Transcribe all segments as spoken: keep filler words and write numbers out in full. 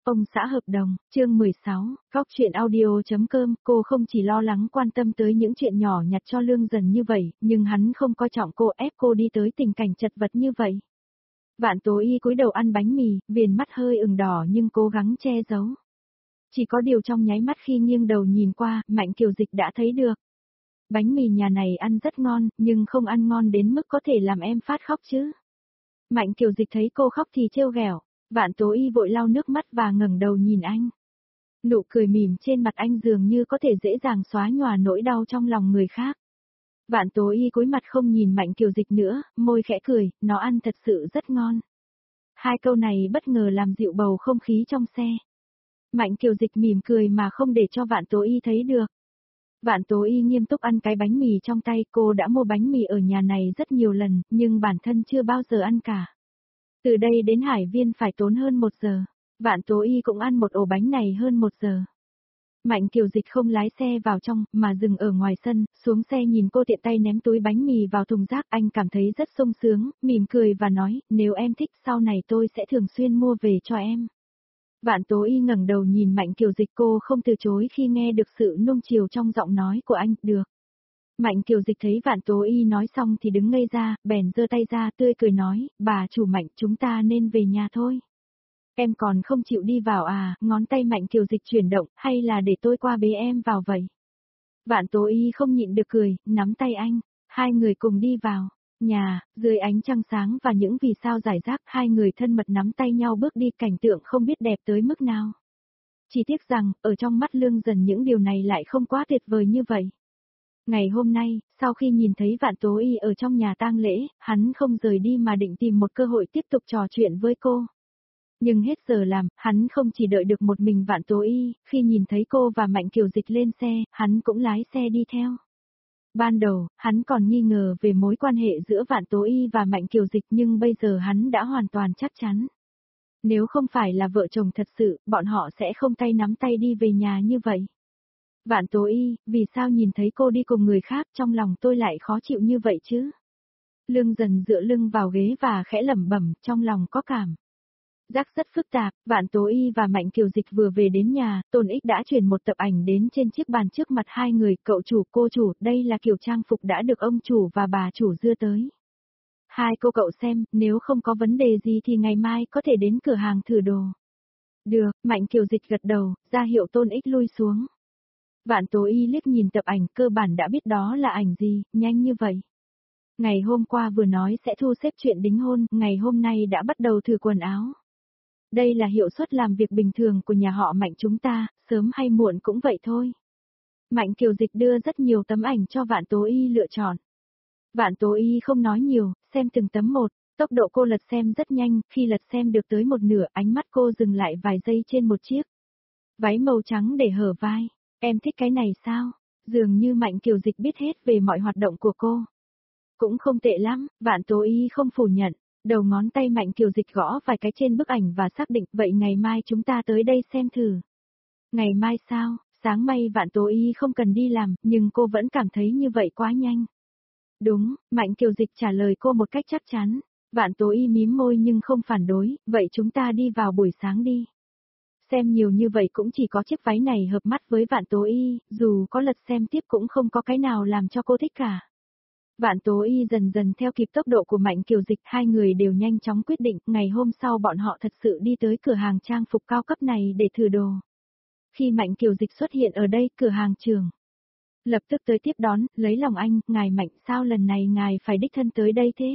Ông xã hợp đồng, chương mười sáu, góc chuyện audio.com, cô không chỉ lo lắng quan tâm tới những chuyện nhỏ nhặt cho Lương Dần như vậy, nhưng hắn không coi trọng cô, ép cô đi tới tình cảnh chật vật như vậy. Vạn Tố Y cúi đầu ăn bánh mì, viền mắt hơi ửng đỏ nhưng cố gắng che giấu. Chỉ có điều trong nháy mắt khi nghiêng đầu nhìn qua, Mạnh Kiều Dịch đã thấy được. Bánh mì nhà này ăn rất ngon, nhưng không ăn ngon đến mức có thể làm em phát khóc chứ. Mạnh Kiều Dịch thấy cô khóc thì trêu ghẹo. Vạn Tố Y vội lau nước mắt và ngẩng đầu nhìn anh. Nụ cười mỉm trên mặt anh dường như có thể dễ dàng xóa nhòa nỗi đau trong lòng người khác. Vạn Tố Y cúi mặt không nhìn Mạnh Kiều Dịch nữa, môi khẽ cười, nó ăn thật sự rất ngon. Hai câu này bất ngờ làm dịu bầu không khí trong xe. Mạnh Kiều Dịch mỉm cười mà không để cho Vạn Tố Y thấy được. Vạn Tố Y nghiêm túc ăn cái bánh mì trong tay, cô đã mua bánh mì ở nhà này rất nhiều lần, nhưng bản thân chưa bao giờ ăn cả. Từ đây đến Hải Viên phải tốn hơn một giờ. Vạn Tố Y cũng ăn một ổ bánh này hơn một giờ. Mạnh Kiều Dịch không lái xe vào trong, mà dừng ở ngoài sân, xuống xe nhìn cô tiện tay ném túi bánh mì vào thùng rác, anh cảm thấy rất sung sướng, mỉm cười và nói, nếu em thích sau này tôi sẽ thường xuyên mua về cho em. Vạn Tố Y ngẩng đầu nhìn Mạnh Kiều Dịch, cô không từ chối khi nghe được sự nuông chiều trong giọng nói của anh, được. Mạnh Kiều Dịch thấy Vạn Tố Y nói xong thì đứng ngây ra, bèn giơ tay ra tươi cười nói, bà chủ Mạnh chúng ta nên về nhà thôi. Em còn không chịu đi vào à, ngón tay Mạnh Kiều Dịch chuyển động, hay là để tôi qua bế em vào vậy? Vạn Tố Y không nhịn được cười, nắm tay anh, hai người cùng đi vào. Nhà, dưới ánh trăng sáng và những vì sao rải rác, hai người thân mật nắm tay nhau bước đi, cảnh tượng không biết đẹp tới mức nào. Chỉ tiếc rằng, ở trong mắt Lương Dần những điều này lại không quá tuyệt vời như vậy. Ngày hôm nay, sau khi nhìn thấy Vạn Tố Y ở trong nhà tang lễ, hắn không rời đi mà định tìm một cơ hội tiếp tục trò chuyện với cô. Nhưng hết giờ làm, hắn không chỉ đợi được một mình Vạn Tố Y, khi nhìn thấy cô và Mạnh Kiều Dịch lên xe, hắn cũng lái xe đi theo. Ban đầu, hắn còn nghi ngờ về mối quan hệ giữa Vạn Tố Y và Mạnh Kiều Dịch, nhưng bây giờ hắn đã hoàn toàn chắc chắn. Nếu không phải là vợ chồng thật sự, bọn họ sẽ không tay nắm tay đi về nhà như vậy. Vạn Tố Y, vì sao nhìn thấy cô đi cùng người khác trong lòng tôi lại khó chịu như vậy chứ? Lương Dần dựa lưng vào ghế và khẽ lẩm bẩm, trong lòng có cảm giác rất phức tạp. Vạn Tố Y và Mạnh Kiều Dịch vừa về đến nhà, Tôn Ích đã chuyển một tập ảnh đến trên chiếc bàn trước mặt hai người, cậu chủ, cô chủ, đây là kiểu trang phục đã được ông chủ và bà chủ đưa tới. Hai cô cậu xem, nếu không có vấn đề gì thì ngày mai có thể đến cửa hàng thử đồ. Được, Mạnh Kiều Dịch gật đầu, ra hiệu Tôn Ích lui xuống. Vạn Tố Y liếc nhìn tập ảnh, cơ bản đã biết đó là ảnh gì, nhanh như vậy. Ngày hôm qua vừa nói sẽ thu xếp chuyện đính hôn, ngày hôm nay đã bắt đầu thử quần áo. Đây là hiệu suất làm việc bình thường của nhà họ Mạnh chúng ta, sớm hay muộn cũng vậy thôi. Mạnh Kiều Dịch đưa rất nhiều tấm ảnh cho Vạn Tố Y lựa chọn. Vạn Tố Y không nói nhiều, xem từng tấm một, tốc độ cô lật xem rất nhanh, khi lật xem được tới một nửa, ánh mắt cô dừng lại vài giây trên một chiếc váy màu trắng để hở vai. Em thích cái này sao? Dường như Mạnh Kiều Dịch biết hết về mọi hoạt động của cô. Cũng không tệ lắm, Vạn Tố Y không phủ nhận. Đầu ngón tay Mạnh Kiều Dịch gõ vài cái trên bức ảnh và xác định, vậy ngày mai chúng ta tới đây xem thử. Ngày mai sao? Sáng mai Vạn Tố Y không cần đi làm, nhưng cô vẫn cảm thấy như vậy quá nhanh. Đúng, Mạnh Kiều Dịch trả lời cô một cách chắc chắn. Vạn Tố Y mím môi nhưng không phản đối, vậy chúng ta đi vào buổi sáng đi. Xem nhiều như vậy cũng chỉ có chiếc váy này hợp mắt với Vạn Tố Y, dù có lật xem tiếp cũng không có cái nào làm cho cô thích cả. Vạn Tố Y dần dần theo kịp tốc độ của Mạnh Kiều Dịch, hai người đều nhanh chóng quyết định, ngày hôm sau bọn họ thật sự đi tới cửa hàng trang phục cao cấp này để thử đồ. Khi Mạnh Kiều Dịch xuất hiện ở đây, cửa hàng trưởng lập tức tới tiếp đón, lấy lòng anh, ngài Mạnh, sao lần này ngài phải đích thân tới đây thế?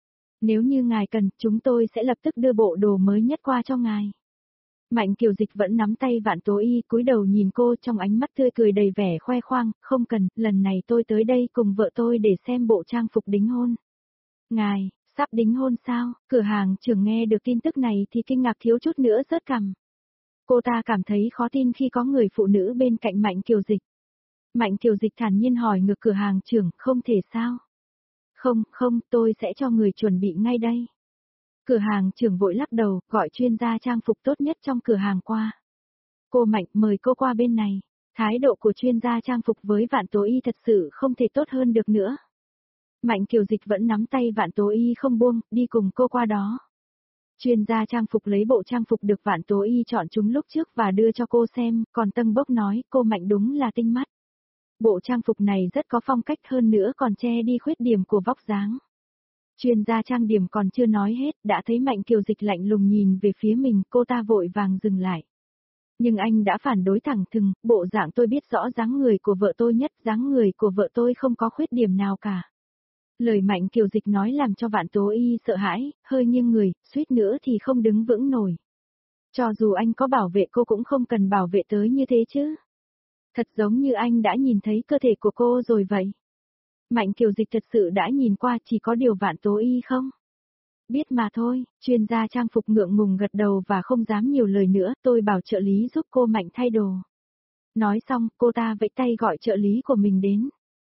Nếu như ngài cần, chúng tôi sẽ lập tức đưa bộ đồ mới nhất qua cho ngài. Mạnh Kiều Dịch vẫn nắm tay Vạn Tố Y, cúi đầu nhìn cô trong ánh mắt tươi cười đầy vẻ khoe khoang, không cần, lần này tôi tới đây cùng vợ tôi để xem bộ trang phục đính hôn. Ngài, sắp đính hôn sao? Cửa hàng trưởng nghe được tin tức này thì kinh ngạc thiếu chút nữa rớt cằm. Cô ta cảm thấy khó tin khi có người phụ nữ bên cạnh Mạnh Kiều Dịch. Mạnh Kiều Dịch thản nhiên hỏi ngược cửa hàng trưởng, không thể sao? Không, không, tôi sẽ cho người chuẩn bị ngay đây. Cửa hàng trưởng vội lắc đầu, gọi chuyên gia trang phục tốt nhất trong cửa hàng qua. Cô Mạnh, mời cô qua bên này. Thái độ của chuyên gia trang phục với Vạn Tố Y thật sự không thể tốt hơn được nữa. Mạnh Kiều Dịch vẫn nắm tay Vạn Tố Y không buông, đi cùng cô qua đó. Chuyên gia trang phục lấy bộ trang phục được Vạn Tố Y chọn chúng lúc trước và đưa cho cô xem, còn Tân Bốc nói cô Mạnh đúng là tinh mắt. Bộ trang phục này rất có phong cách hơn nữa còn che đi khuyết điểm của vóc dáng. Chuyên gia trang điểm còn chưa nói hết, đã thấy Mạnh Kiều Dịch lạnh lùng nhìn về phía mình, cô ta vội vàng dừng lại. Nhưng anh đã phản đối thẳng thừng, bộ dạng tôi biết rõ dáng người của vợ tôi nhất, dáng người của vợ tôi không có khuyết điểm nào cả. Lời Mạnh Kiều Dịch nói làm cho Vạn Tố Y sợ hãi, hơi nghiêng người, suýt nữa thì không đứng vững nổi. Cho dù anh có bảo vệ cô cũng không cần bảo vệ tới như thế chứ. Thật giống như anh đã nhìn thấy cơ thể của cô rồi vậy. Mạnh Kiều Dịch thật sự đã nhìn qua, chỉ có điều Vạn Tố Y không. Biết mà thôi, chuyên gia trang phục ngượng ngùng gật đầu và không dám nhiều lời nữa, tôi bảo trợ lý giúp cô Mạnh thay đồ. Nói xong, cô ta vẫy tay gọi trợ lý của mình đến.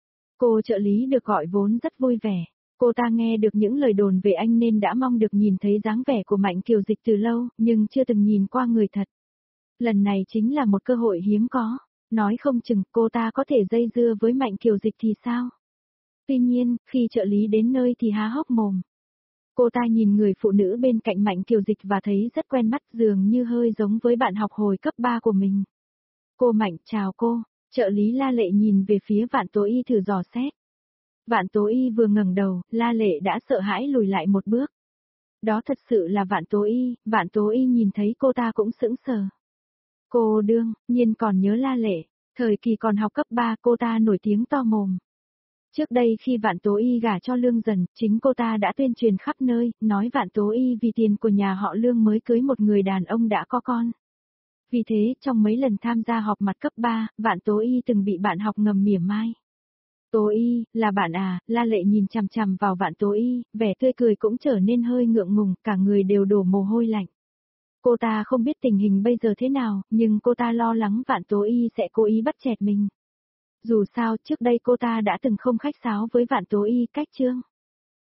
Cô trợ lý được gọi vốn rất vui vẻ. Cô ta nghe được những lời đồn về anh nên đã mong được nhìn thấy dáng vẻ của Mạnh Kiều Dịch từ lâu, nhưng chưa từng nhìn qua người thật. Lần này chính là một cơ hội hiếm có. Nói không chừng cô ta có thể dây dưa với Mạnh Kiều Dịch thì sao? Tuy nhiên, khi trợ lý đến nơi thì há hốc mồm. Cô ta nhìn người phụ nữ bên cạnh Mạnh Kiều Dịch và thấy rất quen mắt, dường như hơi giống với bạn học hồi cấp ba của mình. Cô Mạnh, chào cô. Trợ lý La Lệ nhìn về phía Vạn Tố Y thử dò xét. Vạn Tố Y vừa ngẩng đầu, La Lệ đã sợ hãi lùi lại một bước. Đó thật sự là Vạn Tố Y, Vạn Tố Y nhìn thấy cô ta cũng sững sờ. Cô đương nhiên còn nhớ La Lệ, thời kỳ còn học cấp ba cô ta nổi tiếng to mồm. Trước đây khi Vạn Tố Y gả cho Lương Dần, chính cô ta đã tuyên truyền khắp nơi, nói Vạn Tố Y vì tiền của nhà họ Lương mới cưới một người đàn ông đã có con. Vì thế, trong mấy lần tham gia họp mặt cấp ba, Vạn Tố Y từng bị bạn học ngầm mỉa mai. Tố Y, là bạn à, La Lệ nhìn chằm chằm vào Vạn Tố Y, vẻ tươi cười cũng trở nên hơi ngượng ngùng, cả người đều đổ mồ hôi lạnh. Cô ta không biết tình hình bây giờ thế nào, nhưng cô ta lo lắng Vạn Tố Y sẽ cố ý bắt chẹt mình. Dù sao, trước đây cô ta đã từng không khách sáo với Vạn Tố Y cách chương.